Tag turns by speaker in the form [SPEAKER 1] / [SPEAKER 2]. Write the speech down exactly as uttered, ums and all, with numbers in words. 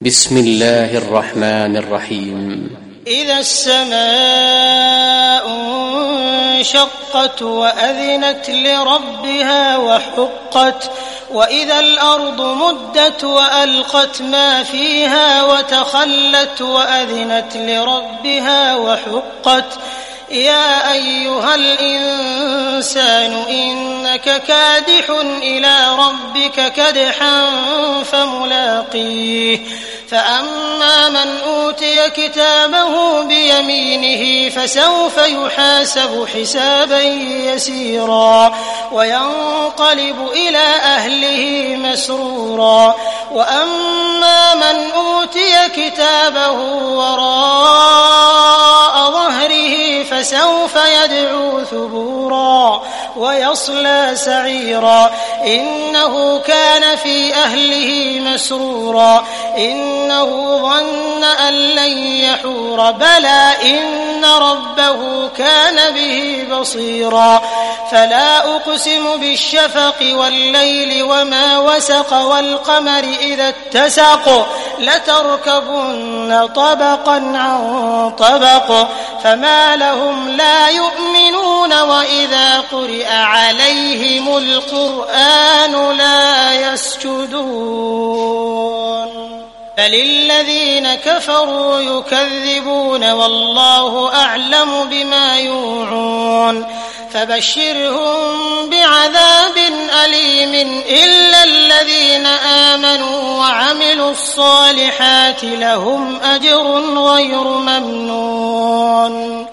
[SPEAKER 1] بسم الله الرحمن الرحيم.
[SPEAKER 2] إذا السماء انشقت وأذنت لربها وحقت وإذا الأرض مدت وألقت ما فيها وتخلت وأذنت لربها وحقت يا أيها الإنسان إنك كادح إلى ربك كدحا فملاقيه فأما من أوتي كتابه بيمينه فسوف يحاسب حسابا يسيرا وينقلب إلى أهله مسرورا وأما من أوتي كتابه وراء ظهره فسوف يدعو ثبورا ويصلى سعيرا إنه كان في أهله مسرورا إنه ظن أن لن يحور بلى إن ربه كان به بصيرا فلا أقسم بالشفق والليل وما وسق والقمر إذا اتسق لتركبن طبقا عن طبق فما لهم لا يؤمنون وإذا قرئ عليهم القرآن لا يسجدون بل الذين كفروا يكذبون والله أعلم بما يوعون فبشرهم بعذاب أليم إلا الذين آمنوا وعملوا الصالحات لهم أجر غير ممنون.